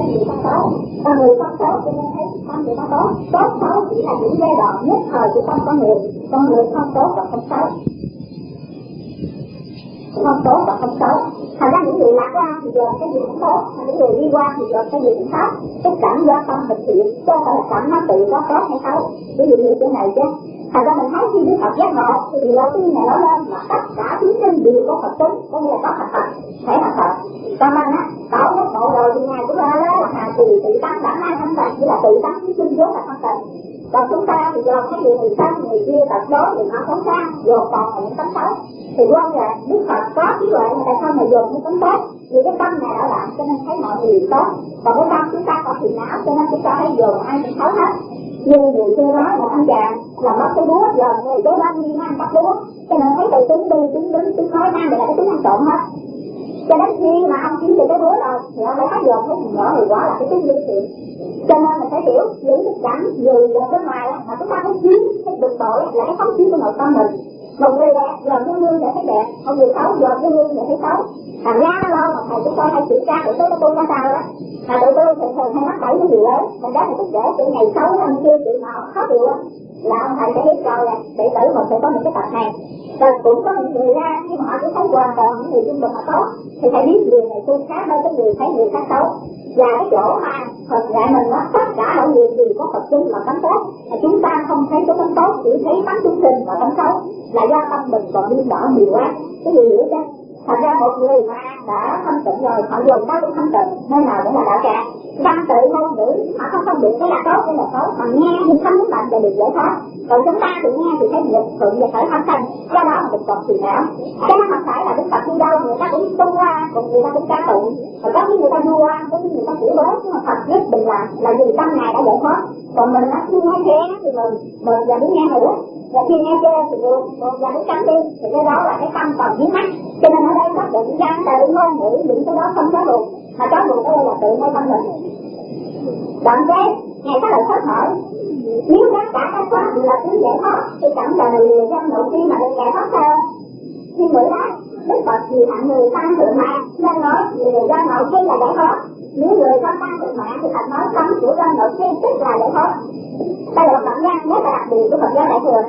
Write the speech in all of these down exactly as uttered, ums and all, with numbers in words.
gì không tốt. Còn người không tốt cho nên thấy tâm người ta tốt. Tốt xấu chỉ là những giai đoạn nhất thời của tâm con người. Con người không tốt và không xấu, không tốt và không xấu. Thành ra những người lạc quan thì dồn cái gì cũng tốt, mà những người đi qua thì dồn cái gì cũng xấu. Cái cảm do tâm thực hiện, chứ không phải là cảm nó tự có tốt hay xấu. Ví dụ như thế này chứ. Thành ra mình thấy khi Đức Phật giác ngộ thì điều đầu tiên này nói lên là tất cả chúng sinh đều có Phật tính, có nghĩa là có thật thật, thể thật thật. Còn mình á, tổ giác ngộ rồi thì ngày của ta đó là hà trì tự tăng đã mai thanh tịnh, chỉ là tự tăng chúng sinh vốn là thanh tịnh. Còn chúng ta thì dồn cái gì người thân, người kia, tật đố, người họ xấu xa, dồn còn là những tánh xấu. Thì quan là Đức Phật có trí huệ mà tại sao này dồn những tánh tốt? Vì cái tâm này ở lại cho nên thấy mọi người tốt. Còn cái tâm chúng ta có phiền não cho nên chúng ta thấy dồn ai cũng xấu hết. Như người xưa nói là anh chàng là mất cái búa giờ người kế bên đi mang bắt búa, cho nên thấy từ tiếng đi tiếng đứng tiếng nói mang đều là cái tiếng ăn trộm hết. Cho đến khi mà ông kiếm được cái búa rồi thì ông mới thấy dồn cái nhỏ thì quả là cái tiếng đi thiện. Cho nên mình phải hiểu những cái cảnh người ở bên ngoài mà chúng ta thấy chiến cái bực bội là cái phóng chiến của nội tâm mình. Một người đẹp dồn cái gương để thấy đẹp, một người xấu dồn cái gương để thấy xấu. Thành ra nó lâu mà thầy chúng tôi hay kiểm tra tụi tôi nó tu ra sao đó. Mà tụi tôi thường thường hay mắc bẫy cái gì lớn, mình đó là tức để từ ngày xấu anh kia chị nào khó chịu là ông thầy sẽ biết rồi là đệ tử mình sẽ có những cái tật này. Rồi cũng có những người ra nhưng mà họ cũng thấy hoàn toàn những người trung bình mà tốt thì thầy biết người này tu khác hơn cái người thấy người khác xấu. Và cái chỗ mà Phật dạy mình nó tất cả mọi người đều có Phật tính và tánh tốt, mà chúng ta không thấy có tánh tốt, chỉ thấy tánh chúng sinh và tánh xấu là do tâm mình còn điên đảo nhiều quá. Cái gì hiểu chứ? Thật ra một người mà đã thanh tịnh rồi, họ dùng đó cũng thanh tịnh, nơi nào cũng là đạo tràng. Văn tự ngôn ngữ, họ không phân biệt cái là tốt cái là xấu, mà nghe thì thấm nước mạnh và được giải thoát. Còn chúng ta thì nghe thì thấy nghiệp thuận và khởi thanh thanh, do đó mình còn phiền não. Cho nên không phải là Đức Phật đi đâu người ta cũng tu ra, còn người ta cũng ca tụng, còn có những người ta đua, có những người ta chửi bới, nhưng mà Phật nhất định là là vì tâm này đã giải thoát. Còn mình nó khi nghe thế thì mình mình giờ đi nghe nữa. Và khi nghe chê thì buồn, buồn và muốn tránh đi, thì cái đó là cái tâm còn dính mắt. Cho nên ở đây có định gian, tự ngôn ngữ, những cái đó không có buồn. Mà có buồn ở đây là tự ngay tâm mình. Đoạn kế, Ngài có lời thoát hỏi. Nếu tất cả các pháp đều là tiếng giải thoát, thì chẳng là người dân nội tiên mà được giải thoát sao? Khi bữa đó, Đức Phật vì hạng người tăng thượng mạng, nên nói người dân nội tiên là giải thoát. Nếu người không tăng thượng mạng thì Phật nói tâm của dân nội tiên tức là giải thoát. Đây là một đoạn văn rất là đặc biệt của Phật giáo Đại thừa.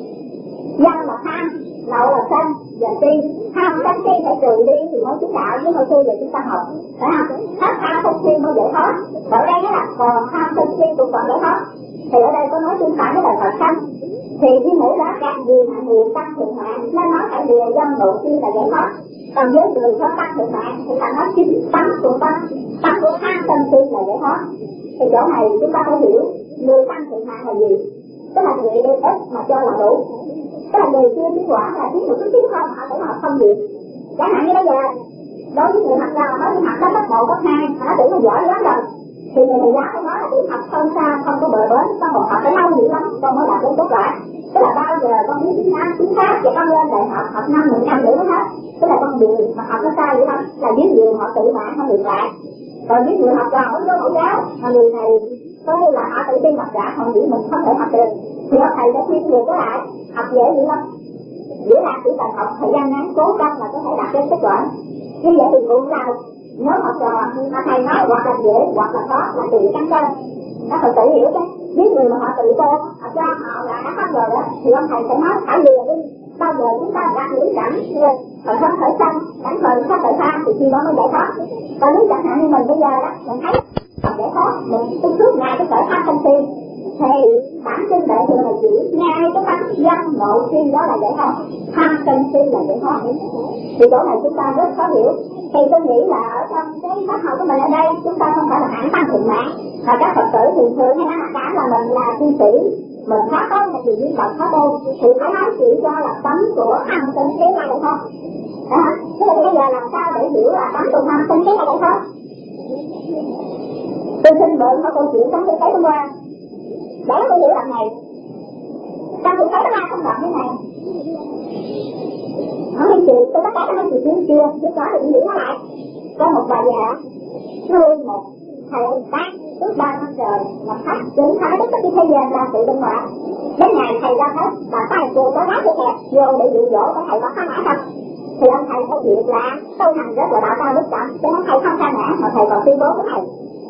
Dân là tham, lậu là sân, và si. Tham sân si phải trừ đi thì mới chứng đạo, chứ hồi xưa giờ chúng ta học, phải không? Hết tham sân si mới giải thoát. Ở đây là còn tham sân si cũng còn giải thoát. Thì ở đây có nói tương phản với lời Phật sanh. Thì khi mỗi đó càng gì mà người tăng thượng mạng, nên nói phải lìa dân nội tiên là giải thoát. Còn với người không tăng thượng mạng thì là nói chính tánh của tâm, tánh của tham sân si là giải thoát. Thì chỗ này chúng ta phải hiểu người tăng thượng mạng là gì? Tức là người đi ít mà cho là đủ. Tức là người chưa tiến quả là tiến một chút tiến không, họ tưởng họ không gì. Chẳng hạn như bây giờ đối với người học nào nói đi học đến cấp một, cấp hai, họ tưởng là giỏi lắm rồi. Thì người thầy giáo phải nói là đi học không xa, không có bờ bến, con một học phải lâu dữ lắm, con mới đạt đến kết quả. Tức là bao giờ con biết tiếng Nam, tiếng Pháp, và con lên đại học học năm mười năm nữa hết. Tức là con đường mà học nó sai dữ lắm, là biết người họ tự mạng không được lại. Còn biết người học vào nó mẫu giáo, mà người này có như là họ tự tin mặc giả, họ nghĩ mình không thể học được. Thì ông thầy sẽ khuyên người có lại, học dễ dữ lắm. Dễ là chỉ cần học thời gian ngắn cố gắng là có thể đạt đến kết quả. Như vậy thì cũng nào nếu học trò mà thầy nói hoặc là dễ hoặc là khó là tùy căn cơ. Nó phải tự hiểu chứ. Biết người mà họ tự tôn, họ cho họ là đã hết rồi đó, thì ông thầy sẽ nói phải lừa đi. Bao giờ chúng ta đạt lý cảnh rồi họ không khởi sanh, cảnh thời không khởi tha thì khi đó mới giải thoát. Còn nếu chẳng hạn như mình bây giờ đó, mình thấy học giải thoát, mình tu suốt ngày cái khởi tha không tiên, thì bản thân đại thừa là chỉ ngay cái tánh dân nội si đó là giải thoát, tham sân si là giải thoát. Thì chỗ này chúng ta rất khó hiểu. Thì tôi nghĩ là ở trong cái pháp học của mình ở đây chúng ta không phải là hãng tăng thượng mạng, mà các Phật tử thường thường hay nói cả là mình là tu sĩ, mình khá tốt là gì những Phật khá tu, thì phải nói chỉ cho là tánh của tham sân si là giải thoát. Đó, thế thì bây giờ làm sao để hiểu là tánh của tham sân si là giải thoát? Tôi xin mượn có câu chuyện trong tôi thấy hôm qua. Để tôi hiểu lần này. Trong tôi thấy nó không đọc thế này. Ở mấy chị, tôi tất cả các mấy chị biết chưa, biết có thì hiểu nó lại. Có một bà già nuôi một thầy tác trước ba năm trời mà phát đến thái tất cả cái thế gian ra tự bên ngoài. Đến ngày thầy ra hết, bà tay cô có nói cho hẹp vô để dụ dỗ cái thầy có khá nã không. Thì ông thầy có việc là tu hành rất là đạo cao đức trọng, cho nên thầy không khá nã mà thầy còn tuyên bố cái này.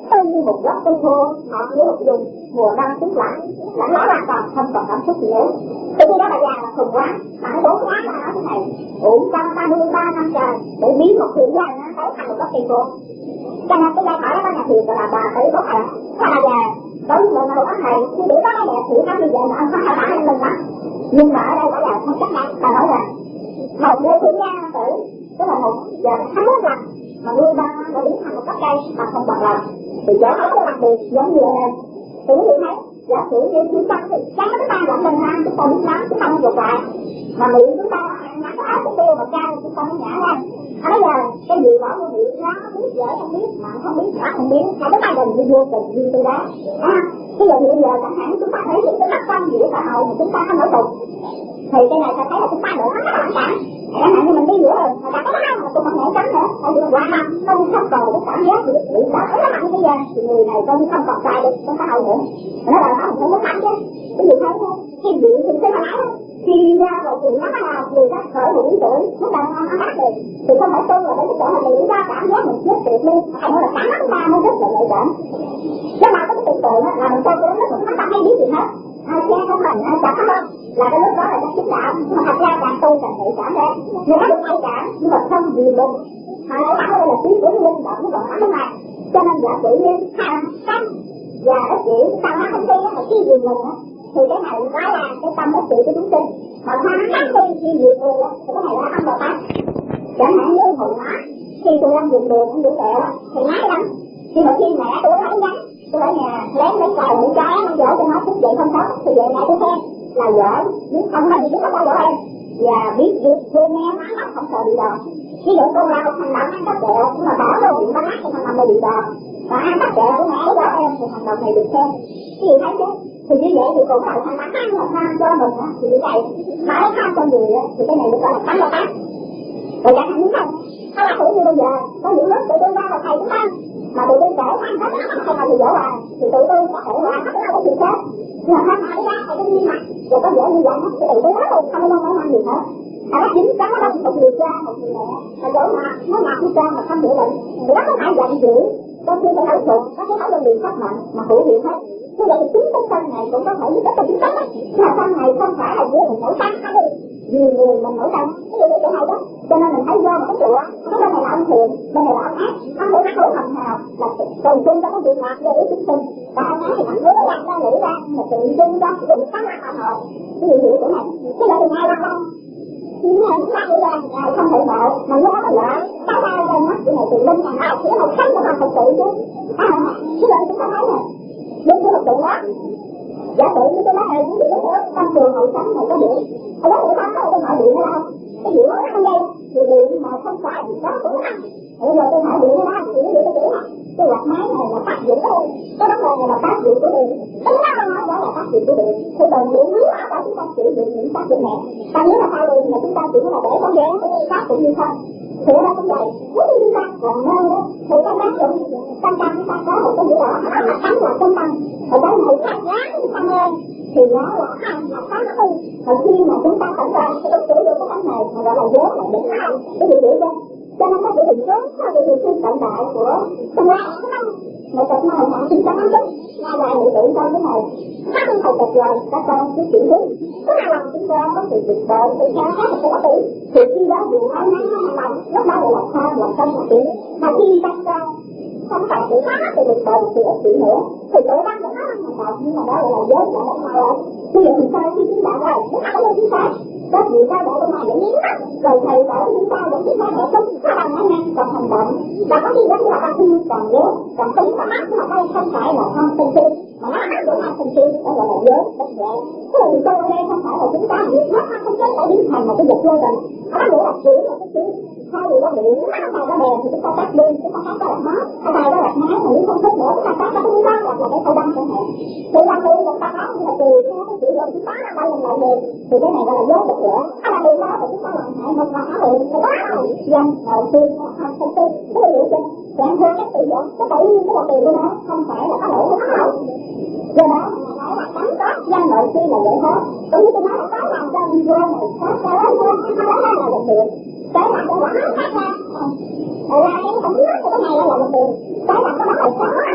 tôi như một góc cây khô ngọt như một dùng mùa đông tuyết lạnh lạnh lẽo hoàn toàn không còn cảm xúc gì nữa. Từ khi đó bà già là khùng quá, mà nó bốn quá mà nói thế này uổng trong ba mươi ba năm trời để biến một chuyện gia nó thấy thành một góc cây khô. Cho nên cái giai thoại đó có nhà thiền gọi là bà tử bố thầy. Bà già đối với mình là một ông thầy khi để có cái đẹp thì nó như vậy mà ông có hai bản mình mà. Nhưng mà ở đây bà già không chắc chắn, bà nói là một đôi thiên gia tử tức là một giờ thánh lớn rằng mà nuôi ba nó biến thành một gốc cây mà không bật lòng thì chỗ ấy nó đặc biệt giống như này. Thì quý vị thấy giả sử như chúng ta thì chắc chúng ta vẫn bình an, chúng ta biết nói, chúng ta không vượt lại mà miệng chúng ta nhắc cái áo cái tiêu mà cao chúng ta mới nhả ra. À bây giờ cái gì bỏ vô miệng nó biết dễ không biết mà không biết nó không biết hay chúng ta gần như vô tình như từ đó. À cái giờ bây giờ chẳng hạn chúng ta thấy những cái mặt quan giữa xã hội mà chúng ta không nổi tục thì cái này ta thấy là chúng ta nổi rất là phản cảm. Chẳng hạn như mình đi giữa rồi mà ta có nói mà tôi mặt nhảy trắng nữa tại vì quả mặt không không còn cái cảm giác bị bị sợ rất là mạnh bây giờ thì người này coi như không còn sai được trong xã hội nữa. Nó là nó không muốn mạnh chứ cái gì thấy không khi bị thì tôi nói thôi khi ra rồi thì nó là người ta khởi một ý tưởng lúc đầu nó hát được thì không phải tôi là để cái chỗ là nghĩ ra cảm giác mình chết tuyệt luôn hay nói là cảm giác ta mới rất là nhạy cảm. Nhưng mà có cái tưởng tượng là mình coi cái lúc mình ta hay biết gì hết ai che không mình ai chặt không là cái lúc đó là cái xúc cảm mà thật ra càng tôi càng nhạy cảm đấy nhưng nó được nhạy cảm nhưng mà không gì luôn mà nó bảo đây là trí của linh động nó còn lắm thế này cho nên giả sử như tham sân và ích kỷ ta nói không đi mà khi gì mình á thì cái này nói là cái tâm ích kỷ của chúng sinh mà tham sân đi khi gì người á thì cái này là không được hết. Chẳng hạn như hồi đó khi tôi đang dùng đường cũng đủ kẹo thì nói lắm nhưng mà khi mẹ tôi lấy nhắn tôi ở nhà lén lấy cài lấy trái nó dỗ cho nó thức dậy không tốt thì vậy mẹ tôi khen là giỏi biết không là gì biết không có em và biết việc thương nghe nói nó không sợ bị đòn. Ví dụ con lao thành động ăn cắp kẹo nhưng mà bỏ vô miệng bánh thì thành động này bị đòn và ăn cắp kẹo của mẹ đó em thì thành động này được khen. Cái gì thấy chứ thì như vậy thì cũng phải thành động ăn là tham cho mình á thì như vậy mà nó tham cho người á thì cái này được gọi là tánh là tánh. Rồi chẳng hạn như không hay là thử như bây giờ có những lúc tụi tôi ra là thầy chúng ta mà tụi tôi kể ăn hết không là người dỗ à thì tụi tôi có thể là hết đâu có chuyện khác nhưng mà không ai ra thầy cái như mặt rồi có dễ như vậy thì tụi tôi nói luôn không có nói ăn gì hết. À nó chính cái đó một người cha một người mẹ mà dỗ mặt nó mặt với cha mà không hiểu bệnh thì nó có phải giận dữ đôi khi phải nói thuộc nó phải nói đơn vị phát mạnh mà hữu hiệu hết. Như vậy thì chính cái thân này cũng có thể giúp ích cho chúng ta nhưng mà thân này không phải là giữa mình nổi tâm hay đi vì người mình nổi tâm cái điều này đó cho nên mình thấy vô một cái chùa cái bên này là ông thiền bên này là ông ác ông hữu ác hữu hầm hào là tồn chung cho cái việc lạc về ý chúng sinh và ông ác thì thẳng hứa ra ra nghĩ ra mà tự chung cho cái việc sáng lạc họ cái gì hiểu của này cái đó thì ngay là không nhưng mà chúng ta nghĩ ra không thể vợ mà nhớ là vợ sao ra đây mắt cái này tự linh là nào chỉ một thân của mình thật sự chứ à cái này chúng ta thấy này đừng có một tượng đó giả sử như tôi nói này cũng biết nữa tâm thường hậu sống này có điện ở đó người ta có tôi hỏi điện ra không cái điện nó không dây thì điện mà không phải thì đó cũng không bây giờ tôi hỏi điện ra thì nó điện tôi tưởng cái quạt máy này là tác dụng thôi cái vấn đề này là tác dụng của điện cái đó nó nói đó là tác dụng của điện thì đồng điện nếu mà chúng ta sử dụng những tác dụng này ta nếu là sao điện mà chúng ta chỉ là để con dán tác dụng như không thì nó cũng vậy nếu như chúng ta còn nơi đó thì cái tác dụng tâm tâm chúng ta có một cái gì đó nó là tánh là tâm tâm ở cái này khác giá chúng ta nghe thì nó là không là tánh hơn và khi mà chúng ta cẩn thận cái sử dụng cái tánh này mà gọi là vốn là đúng không cái gì vậy chứ cho nên nó bị định hướng theo cái điều kiện cận đại của tương lai đúng không một tập mà họ chúng ta nói đúng là là người tự coi cái này nó không phải tập lời các con cứ chuyển hướng cứ là lòng chúng ta có sự việc bệnh thì sao có một cái tử thì khi đó dù hai năm hai lòng lúc đó là tham là không là tiếng mà khi tâm ra không phải tự phát từ việc bệnh thì ít chuyện nữa thì tự đang của nó là hành động nhưng mà đó là giới là một màu rồi bây giờ chúng ta khi chúng ta rồi chúng ta có lên chúng ta có gì ta để bên ngoài để nhíu mắt rồi thầy bảo chúng ta để chúng ta để không có bằng nó nhanh còn hành động và có gì đó là ta khi còn nhớ còn tính có mắt mà đây không phải là không sinh chi mà nó mắt của không sinh chi đó gọi là giới bất nhẹ cái lời tôi ở đây không phải là chúng ta việc mắt không có thể biến thành một cái vật vô tình nó nghĩa là chỉ là cái chuyện hai người đó bị nó không có đèn thì chúng ta tắt đi chúng ta tắt đó là hết cái này đó là máy mà nếu không thích nữa chúng ta tắt nó cũng đó là cái khẩu đăng chẳng hạn thì làm gì chúng ta nói là tùy theo cái chuyện chúng ta là bao lần lại về thì cái này gọi là giới bất nhẹ hay là điều đó thì chúng ta làm hại một và hảo liền thì đó dân đầu tiên không không tin cái điều gì chẳng hơn cái tự do cái tự nhiên cái là tiền của nó không phải là có lỗi của nó đâu do đó nói là cắn tốt dân nội khi là vậy thôi cũng như tôi nói là cái làm cho video này có cái đó thôi cái đó là được tiền cái làm cho quả nó phát ra ở ra cái không biết cái này là được tiền cái làm cho nó là sáng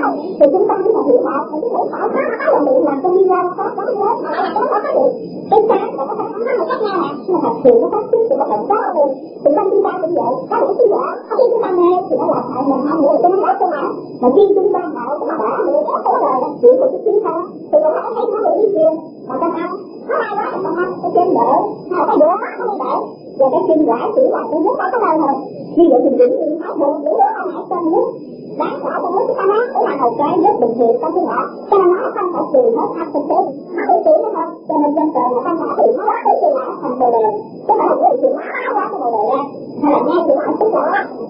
thì chúng ta chỉ là hiểu họ, mình có thể hỏi nó nó là miệng làm cho đi ra có có cái mối mà nó có cái gì cái sáng nó có thể nói một cách nha mà nhưng mà thì nó phát sinh từ một bệnh đó rồi thì trong chúng ta cũng vậy có một cái vợ có khi chúng ta nghe thì nó làm hại mình không nữa cho nó nói cho nào mà khi chúng ta hại cái mà đã mình có cái lời là chuyện của cái tiếng thôi thì nó thấy nó bị cái chuyện mà trong âm nó ai nói trong âm cái chân đỡ hay cái đứa nó không đỡ và cái chân rãi chỉ là cái nước có cái lời thôi như vậy thì những người nói buồn những đứa nó hại trong nước đáng lẽ trong lúc chúng ta nói cũng là một cái rất bình thường trong cái họ cho nên nó không phải tiền nó thành thực tế nó phải tiền nó không cho nên dân trời là không phải tiền nó quá cái tiền là thành bồ đề chứ không phải tiền nó quá cái bồ đề ra hay là nghe thì nó không có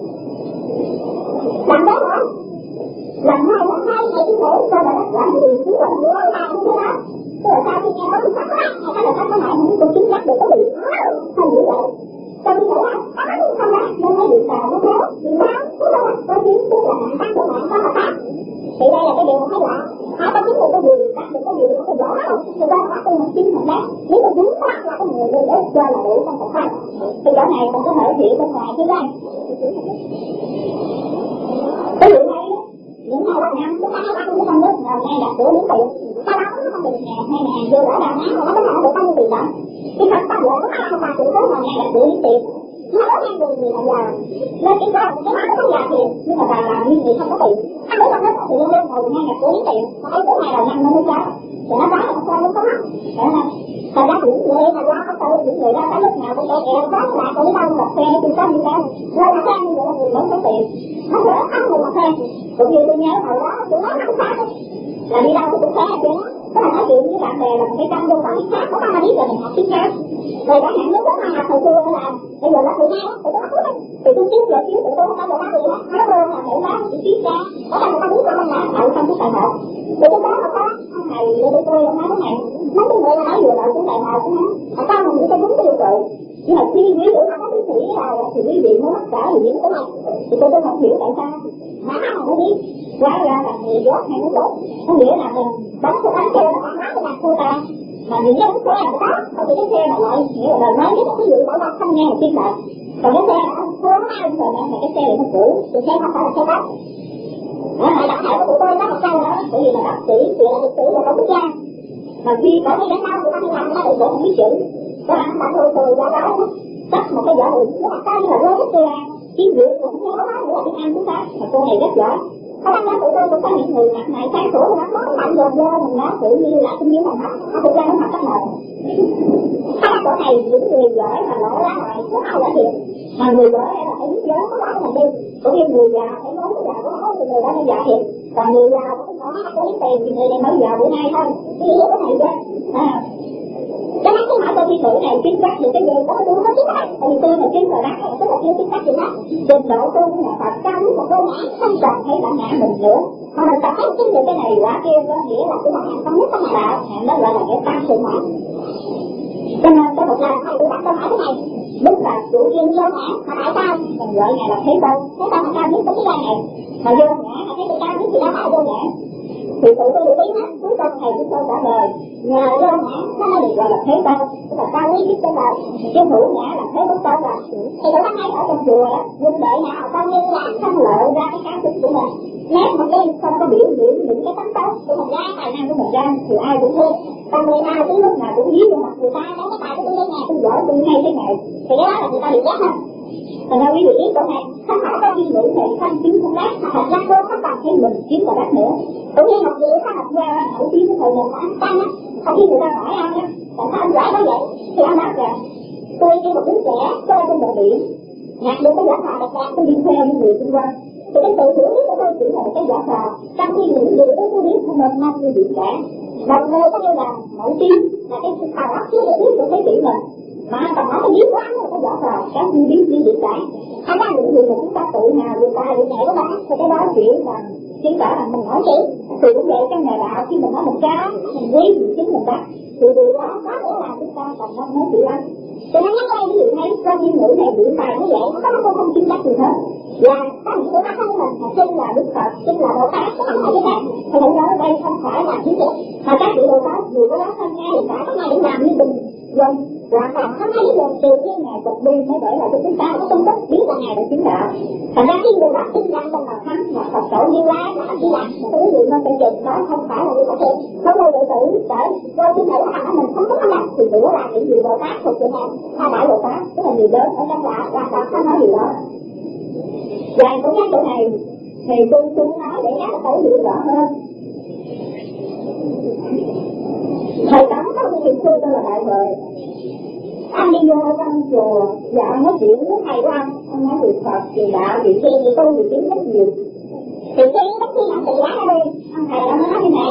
làm đấy hả lần hai lần hai ngày chứ thể sao là nó làm gì chứ còn nữa là như thế đó chứ là sao khi nghe nó không phát hay hay là nó có hại những cuộc chính giác được có bị không như vậy trong khi đó nó không ra nên mới bị tà nó kéo bị máu tức là có tiếng tức là mạng tác của mạng có hợp tác thì đây là cái điều mà thấy lạ họ có chứng được cái gì tác được cái gì nó phải rõ đâu thì ra nó tôi một chính hợp tác nếu mà đúng đó là cái người gây ớt cho là đủ không phải không thì chỗ này còn có thể hiểu bên ngoài chứ ra cái điều này những ngày ba năm chúng ta hay ăn cái con nước nào ngay đặt cửa đến tiền sau đó nó không được ngàn hai ngàn vô ở đà nẵng nó có thể được bao nhiêu tiền đó cái phần ta lợi nó không phải tự tới mà ngay đặt cửa đến tiền nó có ngang đường gì mà già nên cái đó cái nó không già tiền nhưng mà bà làm như gì không có tiền anh biết không hết thì lên lên ngồi ngay đặt cửa đến tiền thấy cái này là năm nó mới cháu thì nó nói là sao nó có mắt phải không thật ra những người mà lo có tôi những người đó có lúc nào cũng để em có lại cũng đâu là xe thì có gì đâu rồi là xe như vậy là người lớn có tiền nó sẽ ăn một xe cũng như tôi nhớ hồi đó tôi nói không khác là đi đâu cũng xe chứ đó là nói chuyện với bạn bè là cái trong vô khoảng khác có ai biết là mình học tiếng khác rồi đã hẹn lúc đó mà học hồi xưa là bây giờ là từ nay thì tôi nói thì tôi trước giờ trước tôi không có được nói gì hết nó luôn là để nói chỉ biết ra có là người ta biết là mình làm thầy không biết thầy học thì tôi nói là có ông thầy để tôi tôi nói cái này mấy cái người nói vừa đầu cũng đại học nữa mà sao mình nghĩ tôi đúng tiêu rồi nhưng mà khi ví dụ nó có cái sĩ nào thì quý vị mới mắc cỡ thì những cái này thì tôi tôi không hiểu tại sao mà không có biết quá ra là người dốt hay nó dốt có nghĩa là mình bấm cái bánh xe là nó nói cái mặt của ta mà những cái bánh xe là đó không thì cái xe là loại nghĩa là nói nhất cái gì bảo ta không nghe một tiếng nào còn cái xe là không có ai rồi mà cái xe này nó cũ thì xe không phải là xe bát đó lại đặt lại của tụi tôi có một câu đó bởi vì là bác sĩ thì là bác sĩ là không biết ra mà khi có cái đánh đau thì ta đi làm nó được không biết chữ có anh ta thôi thôi ra đó chắc một cái vỏ hụt nó đặt tay là rơi hết ra tiếng việt cũng nghe nó nói nữa tiếng Anh chúng ta mà cô này rất giỏi có đăng ra tụi tôi cũng có những người mặt này sáng sủa nó nói mạnh dồn vô mình nói tự nhiên là không biết là học nó thực ra nó học cách nào các chỗ này những người giỏi mà nổi ra ngoài có ai là thiệt mà người giỏi là phải biết giỏi có nói mình đi cũng như người già phải nói già có nói thì người đó mới già thiệt còn người già cũng có có ít tiền thì người này mới già bữa nay thôi cái gì cái này chứ à cái mấy cái hỏi tôi thi cử này chính xác được cái gì đó tôi không biết hết tại vì tôi là chính rồi đó tức là chưa chính xác gì hết trình độ tôi cũng là Phật cao một cô ngã không cần thấy bạn ngã mình nữa mà mình tập thấy chính được cái này quả kia có nghĩa là cái bạn không nhất không đạo đó gọi là cái tăng sự ngã cho nên có một lần thầy tôi đặt câu hỏi thế này đúng là chủ trương vô ngã mà tại sao mình gọi ngài là thế tôn thế tôn cao nhất cái cái này mà vô ngã là cái cao nhất thì đã phải vô ngã thì tự tôi được ý hết cuối cùng thầy chúng tôi trả lời nhờ vô ngã nó mới được gọi là thế tôn tức là cao quý nhất trên đời chứ hữu ngã là thế bất tôn rồi thì tôi thấy ở trong chùa đó huynh đệ nào coi như là không lợi ra cái cá tính của mình nét một đêm không có biểu diễn những cái tánh tốt của mình ra tài năng của mình ra thì ai cũng thương còn người nào cứ lúc nào cũng dí vô mặt người ta nói cái tài của tôi đây này tôi giỏi tôi hay thế này thì cái đó là người ta bị ghét hơn thành ra quý vị biết câu này không phải có đi ngữ này không kiếm không đáp mà thật ra cô không cần thấy mình kiếm và đáp nữa cũng như một người khác học ra nổi tiếng cái thời gian của anh Tăng á không khi người ta hỏi anh á tại sao anh giỏi quá vậy thì anh đáp rằng tôi như một đứa trẻ chơi trên bờ biển nhặt được cái giỏ phà đẹp đẹp tôi đi theo những người xung quanh thì cái tự hiểu của tôi chỉ là một cái giỏ phà trong khi những người đó tôi biết không nên mong như biển cả một người có như là nổi tiếng là cái thằng óc chưa được biết được cái chuyện mình mà còn nói cái biết quá là cái giỏ phà các như biết như biển cả anh đang những người mà chúng ta tự hào người ta người mẹ của bạn thì cái đó chuyện là chứng tỏ là mình nói chứ thì cũng vậy trong nhà đạo khi mình nói mình cao mình quý mình chính mình đó thì điều đó có nghĩa là chúng ta còn không nói chịu ăn cho nên nhắc đây ví dụ thấy con viên ngữ này biểu bài như vậy nó không không chứng đắc gì hết là các người nó không mình mà xưng là Đức Phật xưng là Bồ Tát chứ không phải cái khác thì hãy nhớ đây không phải là trí tuệ mà các vị Bồ Tát dù có đó thân nghe thì cả cái này để làm như bình dân là còn không thấy được từ cái ngày tục đi mới để lại cho chúng ta có công đức biết là ngày đã chứng đạo thành ra khi người đó chứng đạo trong là thắng mà Phật tổ Như Lai là anh chỉ làm một cái gì nó sẽ chừng đó không phải là như vậy. Không bao giờ tự để do cái thể thằng mình không có làm thì đừng có làm những gì Bồ Tát thuộc về hàng hai đại Bồ Tát tức là người lớn ở trong lạ và đạo không nói gì đó. Và cũng nhắc chỗ này thì tôi tôi nói để nhắc phải hiểu rõ hơn. Thầy Tống có một chuyện xưa tên là Đại Huệ. Anh đi vô trong chùa và ông nói chuyện với thầy của ông, ông nói việc Phật, việc đạo, việc thi, việc tu, việc kiến rất nhiều. Thì cái bất cứ làm tự giá ở đây, ông thầy ông nói như này.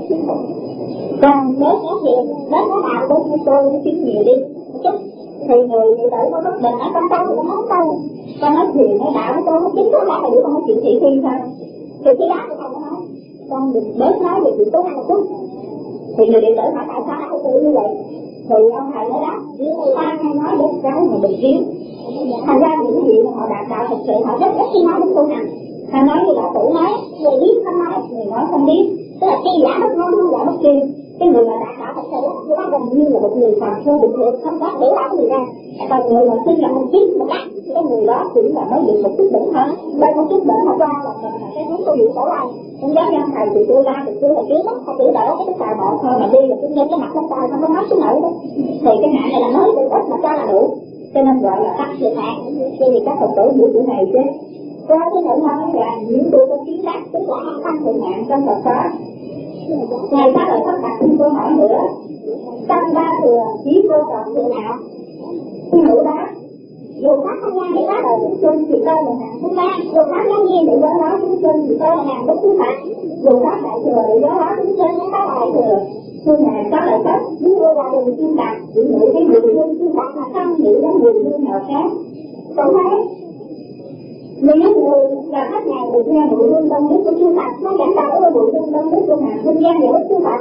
Còn nếu có chuyện, đến cái nào đến như tôi nó kiếm nhiều đi, chút. Thì người thì tự có bất bình ở trong tâm, con nói tâm. Con nói chuyện, nói đạo, tôi không chính thức là thầy con nói chuyện thị phi thôi. Thì khi đó thì thầy có nói, con đừng bớt nói về chuyện tối ăn một chút. Thì người điện tử hỏi tại sao lại tự như vậy? Thì ông thầy nói đó, ta hay nói đến cái mà mình kiếm. Thành ra những gì mà họ đạt đạo thật sự họ rất ít khi nói đến tu hành. Họ nói như là tủ nói, người biết không nói, người nói không biết. Tức là khi giả bất nói, không giả bất kia. Cái người mà đạt đạo thật sự nó gần như là một người phàm phu bình thường, không có để làm gì ra. Còn người mà tin là mình chính một cách, cái người đó cũng là mới được một chút đỉnh hơn. Đây một chút đỉnh họ qua là mình là cái hướng tu dưỡng khổ lành. Không giống như thầy thì tôi ra thì tôi là kiến lắm, thầy tự đỡ cái tài bộ thôi mà đi là tôi nghe cái mặt lên tay không có nói xuống nổi đó. Thì cái hạn này là nói từ ít mà cho là đủ. Cho nên gọi là tăng sự hạn. Cho nên các Phật tử hiểu chữ này chứ. Có cái nội nói là những tôi có kiến đắc tức là tăng sự hạn trong Phật pháp. Ngày ta lại phát đặt câu hỏi nữa. Tăng ba thừa chỉ vô trọng thừa nào? Thì hữu đó. Dù pháp tham gia để phá đời chúng sinh thì tôi là hạng thứ ba. Dù pháp giáo nhiên để do đó chúng sinh thì tôi là hạng bất thứ phạt. Dù pháp đại thừa để do đó chúng sinh nó có đại thừa. Phương hạng có lợi tất, ví dụ là đường chuyên đạt, chỉ nghĩ cái người dân chuyên đạt mà không nghĩ đến người dân nào khác. Còn thế, nếu người là khách này được nghe nội dung đông nước của chuyên đạt, nó chẳng đâu ở nội dung đông nước của hạng thương gian để bất thứ phạt.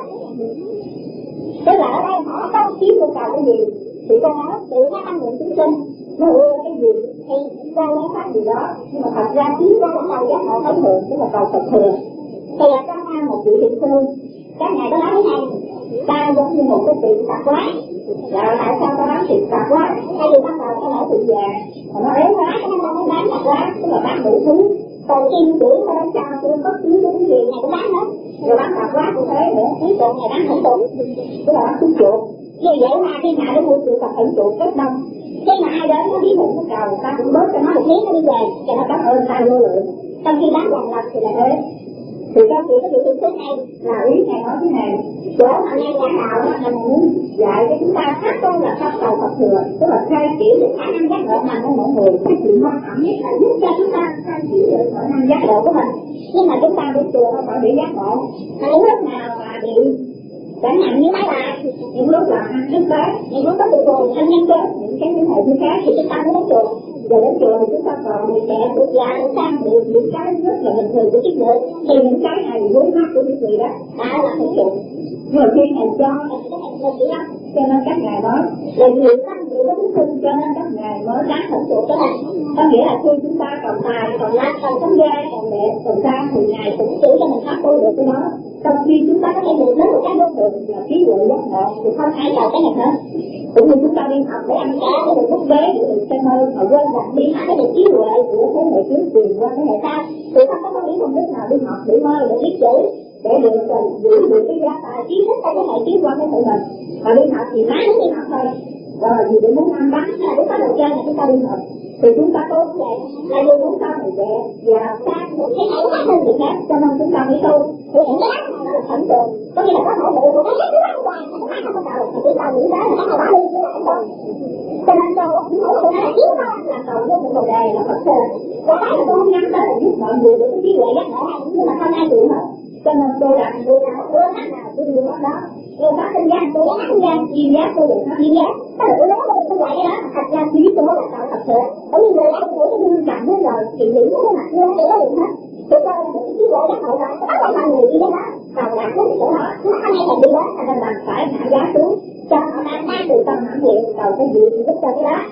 Tức là ở đây họ không kiếm được cầu cái gì, thì con nói tự nó ăn nguyện chúng sinh. Nó ưa cái gì thì ra lấy pháp gì đó. Nhưng mà thật ra kiếm ra cái cầu giác ngộ thấu thường, tức là cầu Phật thường. Thì là trong ăn một vị thiện sư, các ngài có nói thế này, ta giống như một cái tiệm tạp hóa. Là tại sao ta bán tiệm tạp hóa? Thay vì bắt đầu ta mở tiệm vàng, mà nó ế hóa cho nên ta mới bán tạp hóa, tức là bán đủ thứ. Còn kim chỉ ta bán chào tôi có chứ những cái gì này cũng bán hết. Rồi bán tạp hóa cũng thế nữa, cuối cùng này bán thử tục, tức là bán chuột chuột. Như vậy mà khi ngài đến mua chuột tập thử chuột rất đông. Khi mà ai đến nó biết một cái cầu, ta cũng bớt cho nó một miếng nó đi về, cho nó cảm ơn ta vô lượng. Trong khi bán lần lần thì là thế. Thì các chị có thể thế này là ý ngài nói thế này. Chỗ mà nghe giảng đạo đó là muốn dạy cho chúng ta phát tôn là pháp cầu Phật thừa, tức là khai triển được khả năng giác ngộ mạnh của mỗi người. Cái chuyện quan trọng nhất là giúp cho chúng ta khai triển được khả năng giác ngộ của mình. Nhưng mà chúng ta đi chùa không phải bị giác ngộ. Mà những lúc nào mà bị chẳng hạn như máy lại, những lúc là ăn thức tế, những lúc có bị buồn, ăn nhân chết, những cái những hệ thứ khác thì chúng ta mới đến chùa. Giờ đến chùa thì chúng ta còn bị trẻ, bị già, bị sang, bị những cái rất là bình thường của chiếc người. Thì những cái này vốn mắt của những người đó đã là thực dụng. Nhưng mà khi ngài cho cái này không chỉ lắm, cho nên các ngài nói là nhiều năm bị có chúng sinh, cho nên các ngài mới đáng thỉnh trụ cái này. Có nghĩa là khi chúng ta còn tài, còn lá, còn sống gai, còn đẹp, còn sang thì ngài cũng chỉ cho mình phát tu được cái đó. Trong khi chúng ta có thể được đến một cái đối tượng là trí huệ giác ngộ thì không ai vào cái này hết. Cũng như chúng ta đi học để ăn cá, để được quốc tế, để được xem ơn, họ quên rằng đi học cái được trí huệ của thế hệ trước truyền qua thế hệ sau. Thì không có lý công đức nào đi học để mơ, để biết chữ, để được giữ được cái gia tài kiến thức của thế hệ trước qua thế hệ mình. Mà đi học thì nói đến đi học thôi. Rồi vì để muốn ăn bánh là để có đầu chân là chúng ta đi học. Thì chúng ta tốt vậy, là vì chúng ta phải dễ và sang một cái ấy khác hơn người khác, cho nên chúng ta phải tu. Thì những cái đó là thẩm tồn, có nghĩa là có thể được một cái thứ ăn toàn, một cái không tạo thì chúng ta nghĩ đó là nó đã đi chứ là không. Cho nên tôi cũng nói là thiếu nó là cầu vô một bồ đề là Phật thừa. Và cái là tôi không nhắm tới là giúp mọi người được cái trí huệ giác ngộ hay nhưng mà không ai chịu hết. Cho nên tôi rằng tôi nào tôi khác nào tôi đi vào đó. Rồi pháp sinh gian tôi pháp sinh gian chuyên giác tôi được pháp chuyên giác. Cái là tôi nói là tôi dạy cái đó thật ra trí tôi là cầu Phật thừa. Bởi vì người lại của cái hương cảm với lời thì nghĩ cái mặt như thế đó được hết. Tôi cho nên cái trí huệ giác ngộ đó tất cả mọi người đi đến đó. Còn lại cái chỗ đó nó không ai thành đi đó thành ra bạn phải hạ giá xuống. Cho họ đang đang từ tâm hãng nguyện cầu cái gì thì giúp cho cái đó.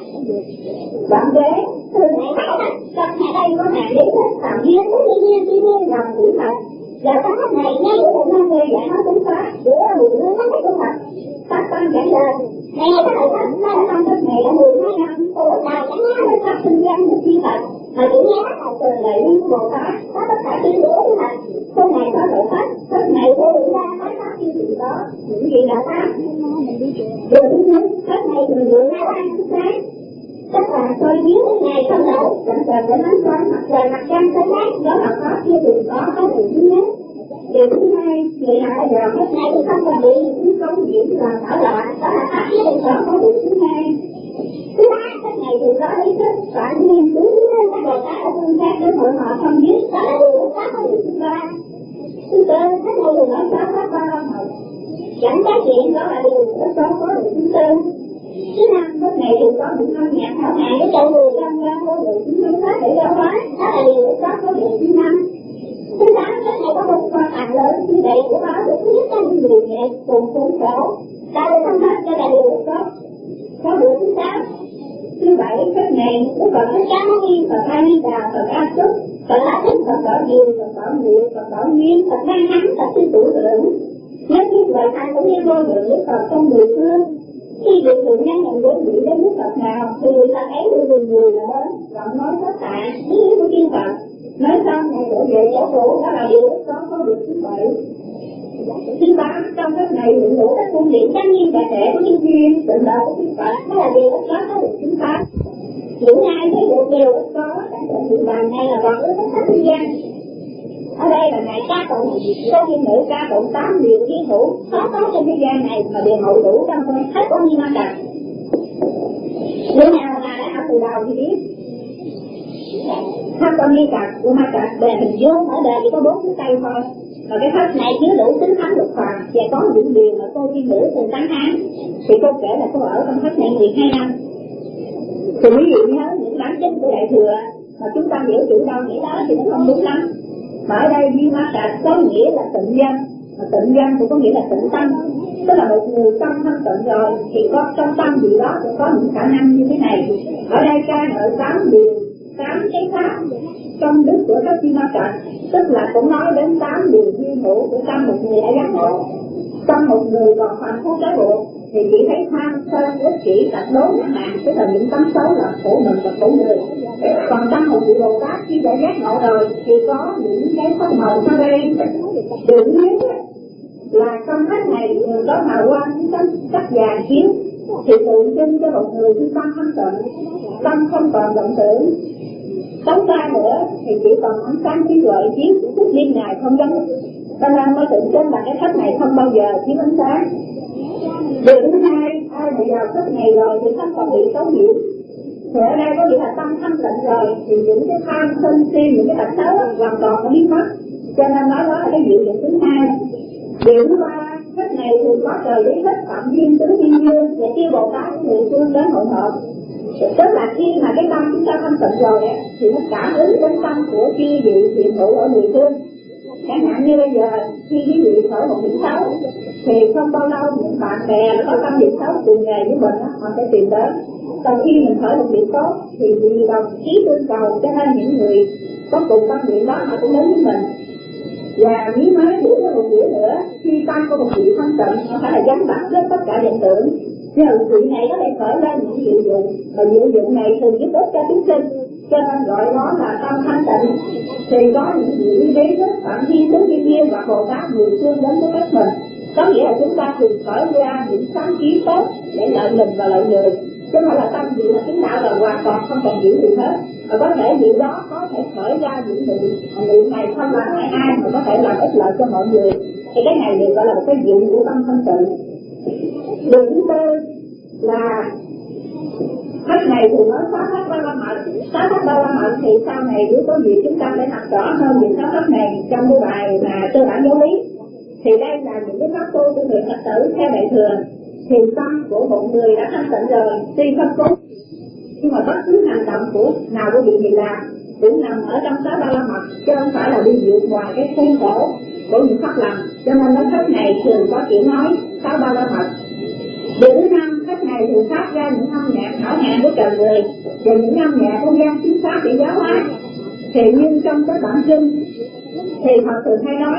Bạn ghế thường ngày thấy đó. Trong nhà đây có hàng đến hết tạm duyên đến đi duyên đi duyên lòng chữ Phật. Và có khách này ngay ở một năm người giải nói đúng pháp để người hướng nó thấy đúng Phật. Pháp con chẳng lên. Này cái này thật là năm đất này đã mười hai năm. Tôi lúc nào chẳng nói đến pháp sinh danh một chi Phật. Mà chỉ nghe các thầy từ lệ liên Bồ Tát có tất cả tiếng đứa của Phật. Hôm nay có lợi pháp, đó những gì đã làm. Điều thứ nhất, cách này thường dựa ngay ra ánh sáng, tức là soi biến cái ngày không đầu, chẳng chờ để nói xoay mặt trời mặt trăng tới đấy, đó là có chưa từng có có điều thứ nhất. Điều thứ hai, người nào giờ cách này thì không cần bị những công việc làm thở loạn, đó là pháp chứ đừng có có điều thứ hai. Thứ ba, cách này thì có ý thức và nghiên cứu các đồ tác ở phương pháp để hội họ không biết, đó là điều tác có điều thứ ba. Thứ tư, cách này thì nói pháp pháp ba long hậu, chẳng cái chuyện đó là điều rất có có điều thứ tư. Thứ năm, cách này thì có những âm nhạc hảo hạng để cho người dân ra vô điều thứ năm pháp để giáo hóa, đó là điều rất có có điều thứ năm. Thứ tám, cách này có một quan trọng lớn như vậy của nó được thứ nhất là những người nhẹ cùng khốn khổ, ta được không hết cho là điều rất có. Có điều thứ sáu. Thứ bảy, cách này cũng còn tất cả nó ghi Phật A Di Đà, Phật A Túc, Phật A Thích, Phật Bảo Diệu, Phật Bảo Diệu, Phật Bảo Duyên, Phật Đăng Thắng, Phật Sư Trụ Lượng. Nếu biết lời ai cũng như vô lượng với Phật trong mười phương. Khi vị thượng nhân nhận đến vị đến nước Phật nào thì người ta thấy người người người là đến, giọng nói tất cả, ý nghĩa của Thiên Phật. Nói xong này đổ về chỗ cũ, đó là điều rất có có được thứ bảy. Thứ tám, trong cách này hiện đủ các cung điện trang nghiêm đại trẻ của Thiên Duyên, tự lợi của Thiên Phật, đó là điều rất có có được thứ tám. Những ai thấy được điều rất có, đang ở hiện bàn này là còn ước tất thế gian. Ở đây là ngày ca tụng, có thiên nữ ca tụng tám điều thiên hữu, khó có trên thế gian này mà đều hậu đủ trong tôi hết có như ma trật. Đứa nào là đã học từ đầu thì biết. Tháp con đi trật của ma trật bề hình vuông ở đời chỉ có bốn cái tay thôi, và cái tháp này chứa đủ tính thánh lục phàm và có những điều mà cô thiên nữ từng tán thán. Thì cô kể là cô ở trong tháp này mười hai năm. Thì quý vị nhớ những bản chất của đại thừa mà chúng ta hiểu chữ đâu nghĩa đó thì nó không đúng lắm. Mà ở đây Di Ma Trạch có nghĩa là tịnh dân, mà tịnh dân cũng có nghĩa là tịnh tâm. Tức là một người tâm thân tịnh rồi thì có trong tâm gì đó cũng có những khả năng như thế này. Ở đây ca ngợi tám điều, tám cái pháp trong đức của các Di Ma Trạch, tức là cũng nói đến tám điều duy hữu của tâm một người đã giác ngộ. Tâm một người còn phạm phú trái bộ thì chỉ thấy tham sân ích kỷ tật đố chẳng hạn, tức là những tấm xấu là khổ mình và khổ người. Còn tâm một vị Bồ Tát khi đã giác ngộ rồi thì có những cái sắc màu sau đây. Điều nhất là trong cách này người có hào quang những tấm sắc vàng chiếu thì tượng trưng cho một ngườiที่tâm thanh tịnh, tâm không còn vọng tưởng. Tấm ta nữa thì chỉ còn ánh sáng trí tuệ chiếu suốt đêm ngày không vắng. Cho nên mới tượng trưng là cái khách này không bao giờ chiếu ánh sáng. Điều thứ hai, ai bị vào khách này rồi thì không còn bị xấu nhiễu. Thì ở đây có nghĩa là tâm thanh tịnh rồi thì những cái tham sân si, những cái tật xấu hoàn toàn nó biến mất. Cho nên nói đó là cái diệu dụng thứ hai. Điều thứ ba, khách này thì có trời lý thích phạm duyên tứ thiên dương và kêu Bồ Tát người phương đến hội họp. Tức là khi mà cái tâm chúng ta thanh tịnh rồi thì nó cảm ứng đến tâm của chư vị thiện hữu ở mười phương. Chẳng hạn như bây giờ khi quý vị khởi một điểm xấu thì không bao lâu những bạn bè có tâm điểm xấu cùng nghề với mình họ sẽ tìm đến. Còn khi mình khởi một điểm tốt thì vì đồng chí tương cầu cho nên những người có cùng tâm điểm đó họ cũng đến với mình. Và nếu nói hiểu thêm một nghĩa nữa, khi tâm của một vị thanh tịnh nó phải là gắn bắt với tất cả hiện tượng. Nhưng vị này có thể khởi lên những diệu dụng, và diệu dụng này thường giúp ích cho chúng sinh, cho nên gọi nó là tâm thanh tịnh. Thì có những vị đế thức phạm thiên tứ thiên nhiên và Bồ Tát mười phương đến với các mình. Có nghĩa là chúng ta thường khởi ra những sáng kiến tốt để lợi mình và lợi người. Chứ không là tâm vị là chứng đạo là hoàn toàn không cần hiểu gì hết. Và có thể vị đó có thể khởi ra những niệm niệm này không làm hại ai mà có thể làm ích lợi cho mọi người. Thì cái này được gọi là một cái diệu của tâm thanh tịnh. Điều thứ tư là khách này thì nói sáu khách ba la mật. Sáu khách ba la mật thì sau này nếu có gì chúng ta sẽ học rõ hơn về sáu khách này trong cái bài mà cơ bản giáo lý. Thì đây là những cái pháp tu của người Phật tử theo đại thừa. Thì tâm của một người đã thanh tịnh rồi, tuy không cố nhưng mà bất cứ hành động của nào của vị gì làm cũng nằm ở trong sáu ba la mật, chứ không phải là đi vượt ngoài cái khuôn khổ của những pháp lành. Cho nên nói khách này thường có kiểu nói sáu ba la mật. Điều thứ năm, khách này thường phát ra những âm nhạc hảo hạng của trời người và những âm nhạc không gian chính xác để giáo hóa. Thì nhưng trong cái bản kinh thì họ thường hay nói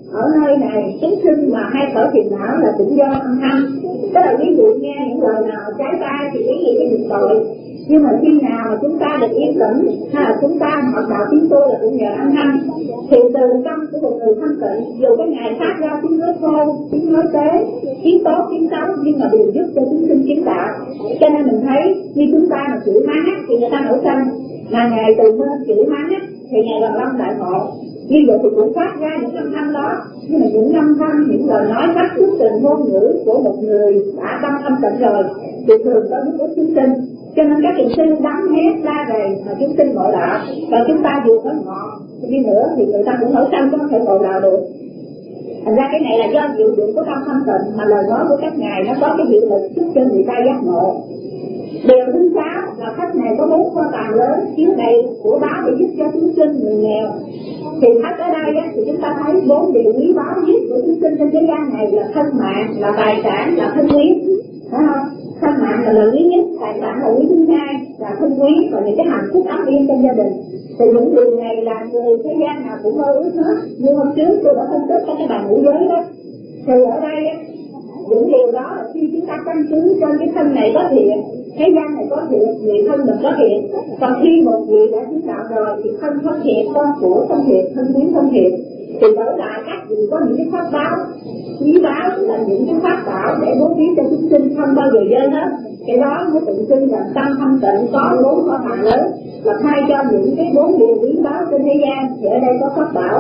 ở nơi này chúng sinh mà hay khởi phiền não là cũng do âm thanh. Tức là ví dụ nghe những lời nào trái tai thì ý nghĩa cái việc tội, nhưng mà khi nào mà chúng ta được yên tĩnh hay là chúng ta học đạo tiếng tôi là cũng nhờ âm thanh, thì từ tâm của một người thanh tịnh, dù cái ngày phát ra tiếng nói khô, tiếng nói tế, tiếng tốt, tiếng xấu, nhưng mà đều giúp cho chúng sinh kiến đạo. Cho nên mình thấy như chúng ta mà chửi má thì người ta nổi sân, mà ngày từ bên chửi má thì ngày gần lâm đại ngộ. Như vậy thì cũng phát ra những âm thanh đó, nhưng mà những âm thanh, những lời nói phát xuất từ ngôn ngữ của một người đã tâm thanh tịnh rồi thì thường có những cái chúng sinh. Cho nên các thiền sư đắng hét ra về mà chúng sinh ngộ đạo, và chúng ta dù có ngọt đi nữa thì người ta cũng nổi sân, chứ không thể ngộ đạo được. Thành ra cái này là do diệu dụng của tâm thanh tịnh, mà lời nói của các ngài nó có cái hiệu lực giúp cho người ta giác ngộ. Điều thứ sáu là khách này có bốn kho tàng lớn chứa đầy của báo để giúp cho chúng sinh người nghèo. Thì khách ở đây á, thì chúng ta thấy bốn điều quý báu nhất của chúng sinh trên thế gian này là thân mạng, là tài sản, là thân quý, phải không? Thân mạng là lời quý nhất, tài sản là quý thứ hai, là thân quý và những cái hạnh phúc ấm yên trong gia đình. Thì những điều này là người thế gian nào cũng mơ ước hết. Như hôm trước tôi đã phân tích các cái bàn ngũ giới đó, thì ở đây á, những điều đó là khi chúng ta căn cứ trên cái thân này có thiện, thế gian này có thiện, người thân mình có thiện. Còn khi một vị đã chứng đạo rồi thì thân không thiện, con của không thiện, thân quyến không thiện, thì đổi lại các vị có những cái pháp báo quý báo là những cái pháp bảo để bố trí cho chúng sinh không bao giờ dơ hết. Cái đó mới tự xưng là tâm thanh tịnh có bốn kho tàng lớn, là thay cho những cái bốn điều quý báo trên thế gian thì ở đây có pháp bảo.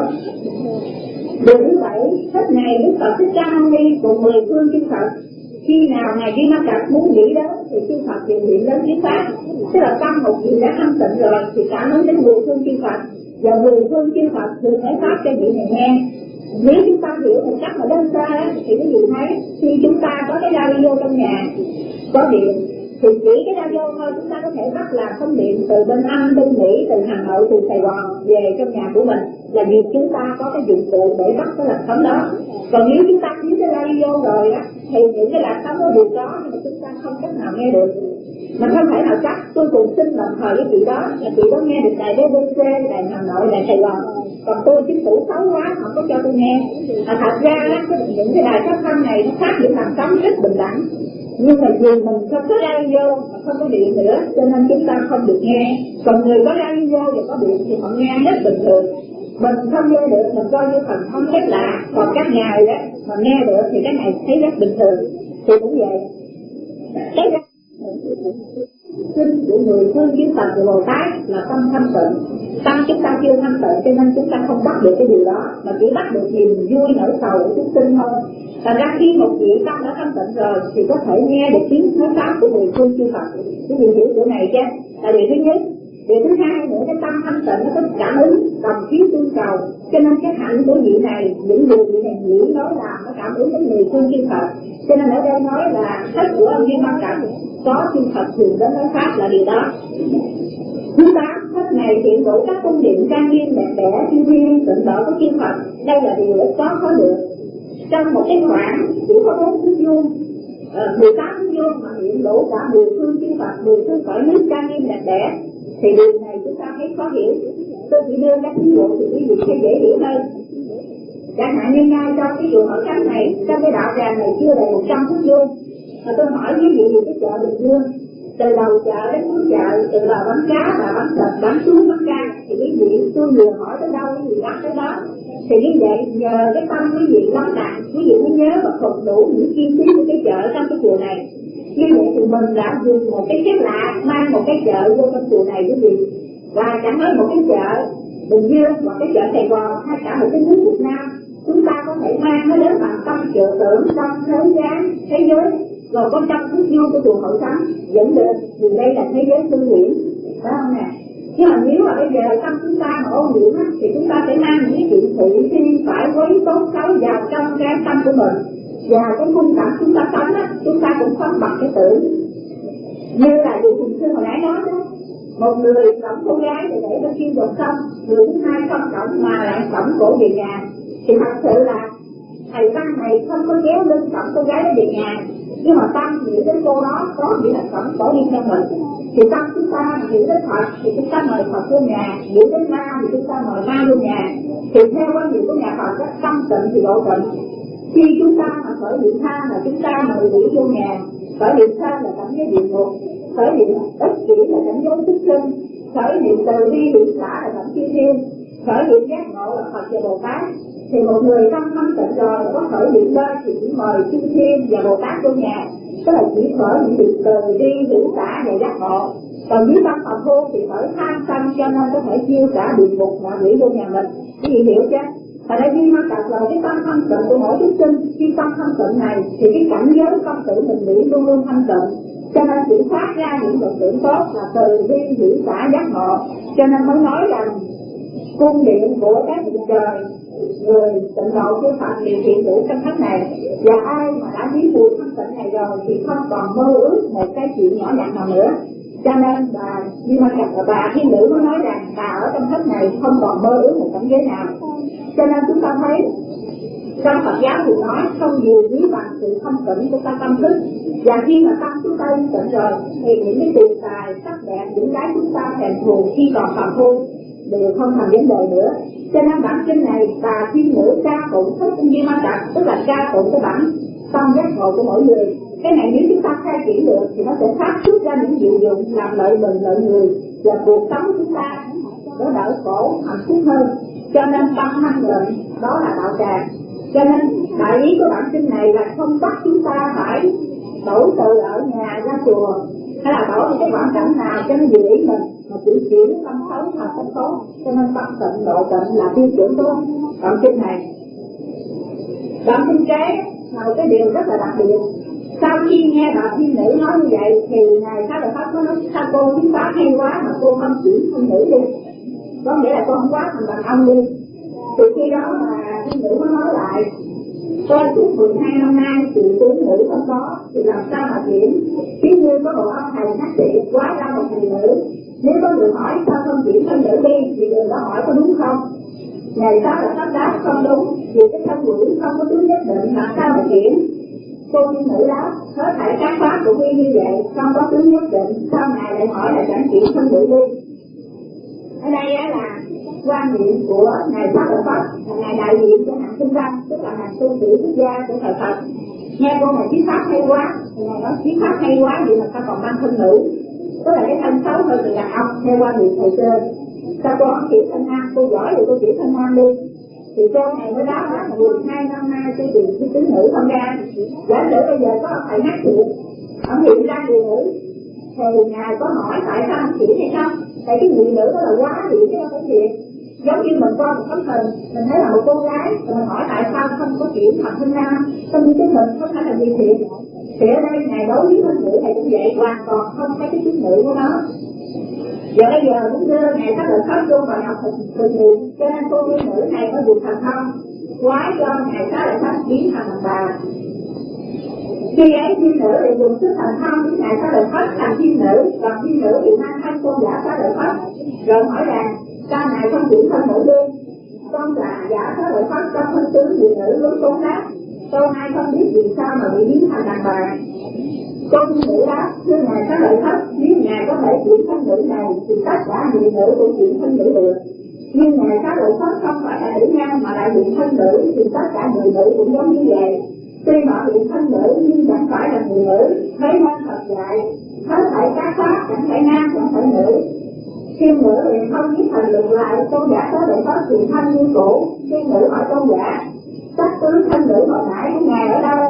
Điều thứ bảy, hết ngày Đức Phật Thích Ca Mâu Ni cùng mười phương chư Phật, khi nào ngài Di Ma Cật muốn nghĩ đó thì chư Phật đều niệm đến tiếng pháp. Tức là tâm một vị đã thanh tịnh rồi thì cảm ứng đến mười phương chư Phật, và mười phương chư Phật thường nói pháp cho vị này nghe. Nếu chúng ta hiểu một cách mà đơn sơ thì quý vị thấy khi chúng ta có cái radio trong nhà có điện thì chỉ cái radio thôi chúng ta có thể bắt làm thông điện từ bên Anh, bên Mỹ, từ Hà Nội, từ Sài Gòn về trong nhà của mình, là vì chúng ta có cái dụng cụ để bắt cái làn sóng đó. Còn nếu chúng ta thiếu cái radio rồi á thì những cái làn sóng đó đều có nhưng mà chúng ta không cách nào nghe được. Mà không thể nào chắc tôi cùng xin đồng thời với chị đó là chị đó nghe được đài bê bê xê, đài Hà Nội, đài Sài Gòn, còn tôi chính phủ xấu quá không có cho tôi nghe. À, thật ra á, những cái đài phát thanh này nó phát những làn sóng rất bình đẳng, nhưng mà vì mình không có radio mà không có điện nữa cho nên chúng ta không được nghe. Còn người có radio và có điện thì họ nghe rất bình thường. Mình không nghe được mình coi như thần thông rất lạ, còn các ngài đó mà nghe được thì cái này thấy rất bình thường. Thì cũng vậy. Cái đó sinh của người phương chư Phật của Bồ Tát là tâm thanh tịnh. Tâm chúng ta chưa thanh tịnh cho nên chúng ta không bắt được cái điều đó, mà chỉ bắt được niềm vui nỗi sầu của chúng sinh thôi. Thành ra khi một vị tâm đã thanh tịnh rồi thì có thể nghe được tiếng nói pháp của người phương chư Phật. Cái điều hiểu chỗ này chứ là điều thứ nhất. Điều thứ hai nữa, cái tâm thanh tịnh nó có cảm ứng đồng chiếu tương cầu, cho nên cái hạnh của vị này, những điều vị này nghĩ nói làm nó cảm ứng đến người phương chư Phật. Cho nên ở đây nói là hết của ông Di Ma Cật có chư Phật thường đến nói pháp là điều đó. Thứ tám, hết ngày hiện đủ các cung điện trang nghiêm đẹp đẽ, chư thiên tịnh độ của chư Phật. Đây là điều ít có có được. Trong một cái khoảng chỉ có bốn thước vuông, mười tám thước vuông mà hiện đủ cả mười phương chư Phật, mười phương cõi nước trang nghiêm đẹp đẽ, thì điều này chúng ta thấy khó hiểu. Tôi chỉ đưa các ví dụ thì quý vị sẽ dễ hiểu hơn. Chẳng hạn như ngay trong cái chùa Hội Thánh này, trong cái đạo tràng này chưa đầy một trăm thước vuông, mà tôi hỏi quý vị về cái chợ Bình Dương, từ đầu chợ đến cuối chợ, từ là bán cá, là bán thịt, bán xuống bán ca, thì quý vị tôi vừa hỏi tới đâu quý vị bắt tới đó. Thì như vậy nhờ cái tâm quý vị lắng đọng, quý vị mới nhớ và phục đủ những chi phí của cái chợ trong cái chùa này. Như vậy thì mình đã dùng một cái phép lạ mang một cái chợ vô trong chùa này quý vị. Và chẳng nói một cái chợ Bình Dương hoặc cái chợ Sài Gòn hay cả một cái nước Việt Nam, chúng ta có thể mang nó đến bằng tâm chợ tưởng trong thế gian thế giới, rồi có trong thước vuông của chùa Hội Thánh dẫn được, vì đây là thế giới tư huyễn, phải không nè? Nhưng mà nếu mà bây giờ tâm chúng ta mà ô nhiễm thì chúng ta sẽ mang những chuyện thị phi phải quấy tốt xấu vào trong cái tâm của mình, và cái khung cảnh chúng ta sống á, chúng ta cũng sống bằng cái tưởng. Như là điều Thùng Sư hồi nãy nói đó, một người cõng cô gái để để bên kia dòng sông, người thứ hai không cõng mà lại cõng cổ về nhà, thì thật sự là thầy Văn này không có kéo lưng cõng cô gái để về nhà, Nhưng mà tâm nghĩ đến cô đó có nghĩa là cẩn bỏ đi theo mình. Thì tâm chúng ta nghĩ đến Phật thì chúng ta mời Phật vô nhà, nghĩ đến ma thì chúng ta mời ma vô nhà. Thì theo quan điểm của nhà Phật rất tâm tịnh thì độ tịnh. Khi chúng ta mà khởi niệm tha là chúng ta mời quỷ vô nhà, khởi niệm tha là cảnh giới địa ngục, khởi niệm ích kỷ là cảnh giới xuất sinh, khởi niệm từ bi hỷ xã là cảnh chư thiên, khởi niệm giác ngộ là Phật và Bồ Tát. Thì một người tâm thanh tịnh rồi có khởi niệm đó thì chỉ mời chư thiên và Bồ Tát vô nhà, tức là chỉ khởi niệm từ từ bi hỷ xã và giác ngộ. Còn dưới tâm Phật hôn thì khởi tham sân, cho nên có thể chiêu cả địa ngục mà quỷ vô nhà mình. Cái gì hiểu chứ? Tại đây khi mà đặt lời cái tâm thanh tịnh của mỗi chúng sinh, khi tâm thanh tịnh này thì cái cảnh giới công tử mình nghĩ luôn luôn thanh tịnh, cho nên chỉ phát ra những vật tưởng tốt là từ bi hỷ xã giác ngộ. Cho nên mới nói rằng cung điện của các vị trời, người tịnh độ của Phật điều kiện đủ trong khách này, và ai mà đã biết buồn thanh tịnh này rồi thì không còn mơ ước một cái chuyện nhỏ nhặt nào nữa. Cho nên bà như mà gặp bà thiên nữ mới nói rằng bà ở trong khách này không còn mơ ước một cảnh giới nào. Cho nên chúng ta thấy trong Phật giáo thì nói không gì quý bằng sự thanh tịnh của ta tâm thức. Và khi mà tâm chúng ta tịnh rồi thì những cái tiền tài sắc đẹp, những cái chúng ta thèm thuồng khi còn phàm phu đều không thành vấn đề nữa. Cho nên bản kinh này bà thiên nữ ca tụng thích như ma tặc, tức là ca tụng cái bản tâm giác ngộ của mỗi người. Cái này nếu chúng ta khai triển được thì nó sẽ phát xuất ra những diệu dụng làm lợi mình lợi người, và cuộc sống chúng ta nó đỡ khổ hạnh phúc hơn. Cho nên tâm thanh tịnh đó là đạo tràng. Cho nên đại ý của bản kinh này là không bắt chúng ta phải đổi từ ở nhà ra chùa, hay là đổi một cái hoàn cảnh nào cho nó vừa ý mình, mà chỉ chuyển tâm xấu thành tâm tốt. Cho nên tâm tịnh độ tịnh là tiêu chuẩn của bản kinh này. Bản kinh kế là một cái điều rất là đặc biệt. Sau khi nghe bà thiên nữ nói như vậy thì ngài Xá Lợi Phất có nói sao cô thuyết pháp hay quá mà cô không chuyển thiên nữ đi, có nghĩa là cô không quá thành đàn ông đi. Từ khi đó mà thiên nữ mới nói lại tôi suốt mười hai năm nay sự tướng nữ không có thì làm sao mà chuyển. Chứ như có một ông thầy nhắc chị quá ra một người nữ, nếu có người hỏi sao không chuyển thân nữ đi thì người đó hỏi có đúng không. Ngày Xá Lợi Phất đáp không đúng, vì cái thân nữ không có tướng nhất định làm sao mà chuyển. Cô thiên nữ đó hết thảy các pháp cũng y như vậy, không có tướng nhất định, sau này lại hỏi là chẳng chuyển thân nữ đi. Ở đây á là quan niệm của ngài Xá Lợi Phất, là ngài đại diện cho hạng sinh văn, tức là hạng tu sĩ quốc gia của thời Phật. Nghe cô này thuyết pháp hay quá, thì ngài nói thuyết pháp hay quá vậy mà sao còn mang thân nữ, tức là cái thân xấu hơn từ đàn ông theo quan niệm thầy trên. Sao cô không chuyển thân nam, cô giỏi thì cô chuyển thân nam đi. Thì cô này mới đáp là mười hai năm nay tôi tìm cái tứ nữ không ra. Giả sử bây giờ có ông thầy hát thiệt, ông hiện ra người nữ, thì ngài có hỏi tại sao không chuyển hay không? Tại cái người nữ đó là quá hiện chứ không phải thiệt. Giống như mình coi một tấm hình, mình thấy là một cô gái, rồi mình hỏi tại sao không có chuyển thành thân nam, trong khi cái mình không phải là gì thiệt. Thì ở đây ngài đối với thân nữ này cũng vậy, hoàn toàn không thấy cái chức nữ của nó. Và bây giờ cũng đưa ngày Xá Lợi Phất vô vào học thực nghiệm, cho nên cô thiên nữ này có được thành công, quái cho ngày Xá Lợi Phất biến thành đàn bà. Khi ấy thiên nữ thì dùng sức thành công với ngày Xá Lợi Phất thành thiên nữ, còn thiên nữ thì mang thân tôn giả Xá Lợi Phất, rồi hỏi rằng sao ngài không chuyển thân nữ đi? Tôn giả giả Xá Lợi Phất trong thân tướng thiên nữ lúc tốn đáp, tôi ai không biết vì sao mà bị biến thành đàn bà. Cô thiên nữ đáp, thưa ngài Xá Lợi Phất, nếu ngài có thể chuyển thân nữ này thì tất cả người nữ cũng chuyển thân nữ được. Nhưng ngài Xá Lợi Phất không phải là nữ nhân mà lại chuyển thân nữ thì tất cả người nữ cũng giống như vậy. Tuy họ chuyển thân nữ nhưng chẳng phải là người nữ, thế nên thật dạy hết thảy các pháp chẳng phải nam chẳng phải nữ. Thiên nữ liền không biết thành lượt lại, tôn giả Xá Lợi Phất chuyển thân như cũ. Thiên nữ hỏi tôn giả, sắc tướng thân nữ hồi nãy của ngài ở đâu?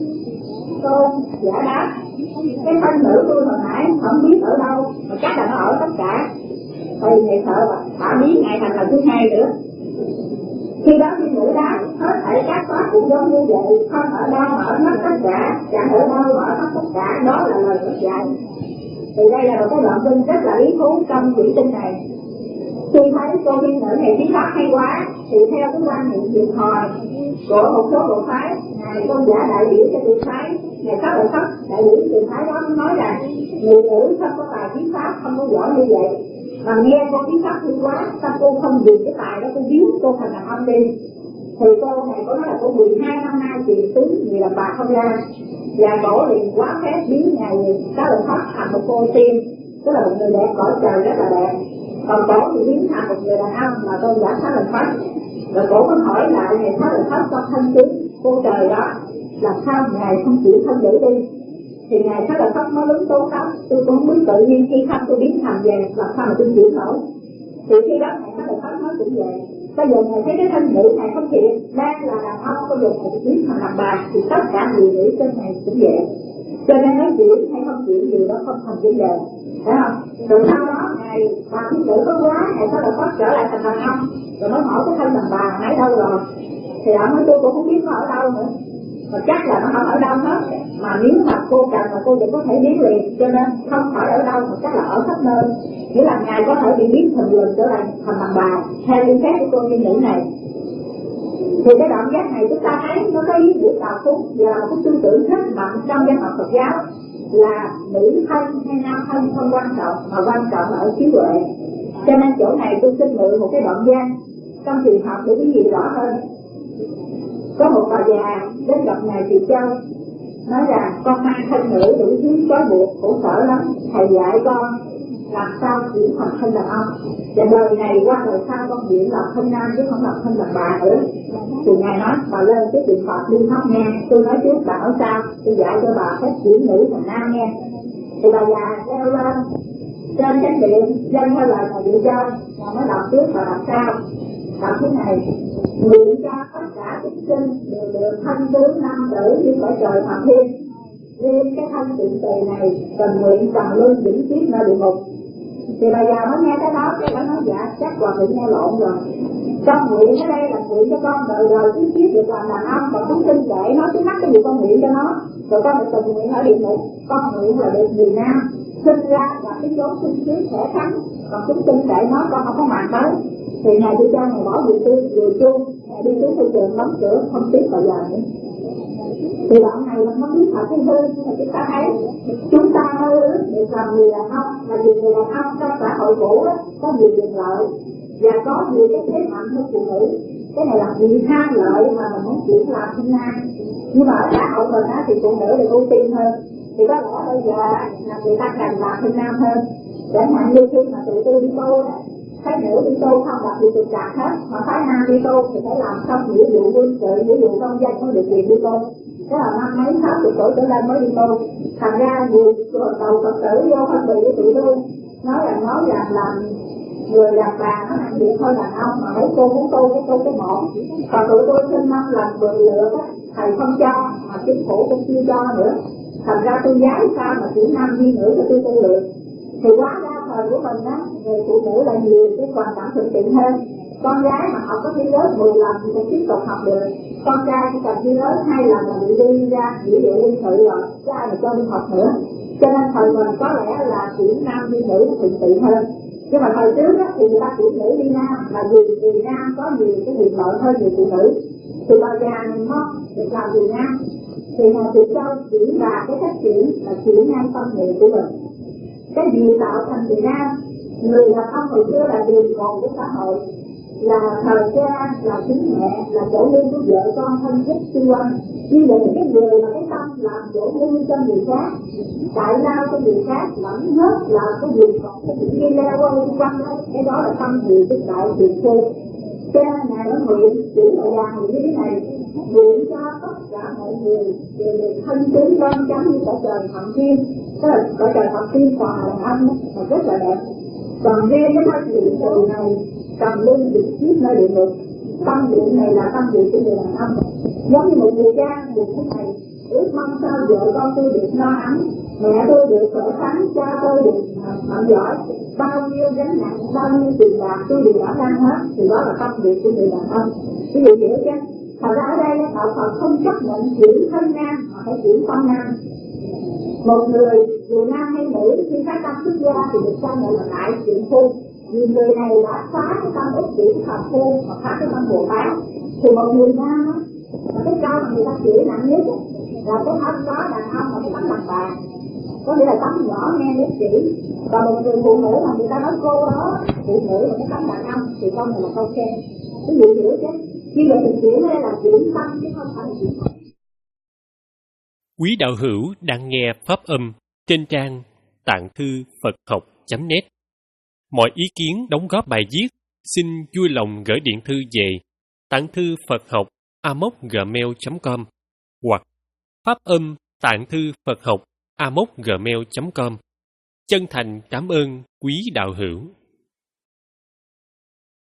Tôn giả đáp, cái thân nữ tôi hồi nãy không biết ở đâu, mà chắc là nó ở tất cả. Thì ngài sợ là thả biến ngài thành lần thứ hai nữa. Khi đó thiên nữ đáp, hết thảy các pháp cũng giống như vậy, không ở đâu mà ở hết tất cả, chẳng ở đâu mà ở hết tất cả, đó là lời Phật dạy. Thì đây là một cái đoạn kinh rất là lý thú trong quyển kinh này. Khi thấy cô thiên nữ này thuyết pháp hay quá, thì theo cái quan niệm hiện hồi của một số bộ phái, ngài tôn giả đại biểu cho tự phái, ngài Xá Lợi Phất đại biểu tự phái đó nói rằng người nữ không có tài thuyết pháp, không có giỏi như vậy, mà nghe cô thuyết pháp hay quá, sao cô không dùng cái tài đó cô biến cô thành đàn ông đi. Thì cô này có nói là cô mười hai năm nay tìm tướng gì là bà không ra. Và cổ liền quá phép biến ngày Cá Lợi Phất thành một cô tiên, tức là một người đẹp cõi trời rất là đẹp. Còn cổ thì biến thành một người đàn ông là tôn giả Cá Lợi Phất. Rồi cổ mới hỏi lại ngày Cá Lợi Phất trong thân chứng cô trời đó, làm sao ngài không chịu thân để đi? Thì ngài Cá Lợi Phất mới lúng túng lắm, tôi cũng không biết tự nhiên khi thân tôi biến thành về làm sao mà tôi chịu nổi. Thì khi đó ngài Cá Lợi Phất nói cũng vậy. Bây giờ ngài thấy cái thân nữ này không thiện, đang là đàn ông, bây giờ ngài biến thành đàn bà, thì tất cả người nữ trên này cũng vậy. Cho nên nói chuyện hay không chuyện gì đó không thành vấn đề, phải không? Rồi sau đó ngài bà thiên nữ có quá, ngài Cá Lợi Phất trở lại thành đàn ông, rồi mới hỏi cái thân đàn bà nãy đâu rồi? Thì ông nói tôi cũng không biết nó ở đâu nữa, mà chắc là nó không ở đâu hết. Mà nếu mà cô cần mà cô vẫn có thể biến liền, cho nên không phải ở đâu mà chắc là ở khắp nơi. Nghĩa là ngài có thể bị biến thành lần trở lại thành đàn bà theo liên kết của cô thiên nữ này. Thì cái đoạn giác này chúng ta thấy nó có ý nghĩa đạo phúc và là một cái tư tưởng rất mạnh trong văn học Phật giáo, là nữ thân hay nam thân không quan trọng, mà quan trọng là ở trí huệ. Cho nên chỗ này tôi xin mượn một cái đoạn văn trong trường học để cái gì rõ hơn. Có một bà già đến gặp ngài Tỳ Châu, nói rằng con mang thân nữ đủ thứ trói buộc khổ sở lắm, thầy dạy con làm sao chuyển thành thân đàn ông, và đời này qua đời sau con chuyển làm thân nam chứ không làm thân đàn bà nữa. Thì ngài nói bà lên cái điện thoại đi thắp nghe, tôi nói trước bà nói sao, tôi dạy cho bà cách chuyển nữ thành nam nghe. Thì bà già leo lên trên chánh điện dâng theo lời ngài Tỳ Châu, ngài mới đọc trước và đọc sao. Đọc thế này: nguyện cho tất cả chúng sinh đều được thân tướng nam tử như cõi trời Phạm Thiên. Riêng cái thân tiện tề này cần nguyện trần lương vĩnh kiếp nơi địa ngục. Thì bà già mới nghe cái đó, cái bà nói dạ chắc hòa thượng nghe lộn rồi. Con nguyện ở đây là nguyện cho con đời đời kiếp kiếp được làm đàn ông, còn chúng sinh kệ nó cứ mắc cái gì con nguyện cho nó. Rồi con lại cần nguyện ở địa ngục, con nguyện là được người nam sinh ra và cái chốn sinh trước khỏe khắn, còn chúng sinh kệ nó con không có màng tới. Thì ngài Tỳ Châu ngài bỏ việc tư người chuông, ngài đi xuống thị trường đóng cửa không tiếp bà già nữa. Thì đoạn này là nó biết thật hay hư, nhưng mà chúng ta thấy chúng ta mơ ước được làm người đàn ông, là vì người đàn ông trong xã hội cũ đó có nhiều quyền lợi và có nhiều cái thế mạnh hơn phụ nữ. Cái này là vì ham lợi mà mình muốn chuyển làm sinh nam, nhưng mà ở xã hội mình á thì phụ nữ được ưu tiên hơn. Thì có lẽ bây giờ là người ta cần làm sinh nam hơn. Chẳng hạn như khi mà tụi tôi đi tô đó, thấy nữ đi tô không đặt gì trục trặc hết, mà phái nam đi tô thì phải làm xong nghĩa vụ quân sự, nghĩa vụ công dân mới được quyền đi tô. Thế là năm mấy sáu chục tuổi trở lên mới đi tô. Thành ra nhiều đầu Phật tử vô phân biệt với tụi tôi, nói là nói rằng làm người đàn bà nó nặng việc hơn đàn ông, mà mấy cô muốn tô cái tô cái một. Còn tụi tôi xin năm lần mười lượt á, thầy không cho, mà chính phủ cũng chưa cho nữa. Thành ra tôi giáo sao mà chỉ nam di nữ cho tôi tu luyện. Thì quá ra thời của mình á, người phụ nữ là nhiều cái hoàn cảnh thuận tiện hơn. Con gái mà học có thi rớt mười lần thì cũng tiếp tục học được. Con trai chỉ cần thi rớt hai lần là bị đi ra nghĩa vụ quân sự rồi, chứ ai mà cho đi học nữa. Cho nên thời mình có lẽ là chuyển nam đi nữ thuận tiện hơn. Nhưng mà thời trước á, thì người ta chuyển nữ đi nam, là vì vì nam có nhiều cái quyền lợi hơn người phụ nữ. Thì bà già này mong được làm vì nam, thì ngài Tỳ Châu chuyển vào cái cách chuyển là chuyển ngay tâm niệm của mình. Cái gì tạo thành người nam? Người là không hồi xưa là đường còn của xã hội, là thời cha, là chính mẹ, là chỗ lưu của vợ con thân thích xung quanh. Như vậy cái người mà cái tâm làm chỗ lưu cho người khác, tại lao cho người khác, lẫn hết là cái gì còn cái chuyện đi leo qua xung quanh đó, cái đó là tâm gì tức đại tiền phu. Cho nên ngài đã nguyện chỉ là vàng như thế này: nguyện cho tất cả mọi người đều được thân tướng đoan chánh như cõi trời Phạm Thiên. Tức là cõi trời Phạm Thiên còn là âm mà rất là đẹp. Còn riêng cái thân điện từ này cầm lưng được chiếc nơi địa ngục. Tâm điện này là tâm điện của người đàn ông, giống như một người cha một thế này ước mong sao vợ con tôi được no ấm, mẹ tôi được khỏe khoắn, cha tôi được mạnh giỏi, bao nhiêu gánh nặng, bao nhiêu tiền bạc tôi đều đã ra hết. Thì đó là tâm điện của người đàn ông. Ví dụ hiểu chứ? Thật ra ở đây đạo Phật không chấp nhận chuyển thân nam mà phải chuyển con nam. Một người dù nam hay nữ khi phát tâm xuất gia thì được cho nhận là đại chuyện phu. Vì người này đã phá cái tâm ích kỷ thập phu mà phá cái tâm Bồ Tát. Thì một người nam á, là cái câu mà người ta chửi nặng nhất là cái thân đó đàn ông mà cái tấm đàn bà, có nghĩa là tấm nhỏ nghe nhất chỉ. Còn một người phụ nữ mà người ta nói cô đó phụ nữ mà cái tấm đàn ông thì con này là câu khen. Cái gì hiểu chứ? Khi vậy thì chuyển đây là chuyển tâm chứ không phải là chuyển thân. Quý đạo hữu đang nghe pháp âm trên trang tạng thư Phật học chấm net. Mọi ý kiến đóng góp bài viết xin vui lòng gửi điện thư về tạng thư Phật học a m o c gmail chấm com hoặc pháp âm tạng thư Phật học a m o c gmail chấm com. Chân thành cảm ơn quý đạo hữu.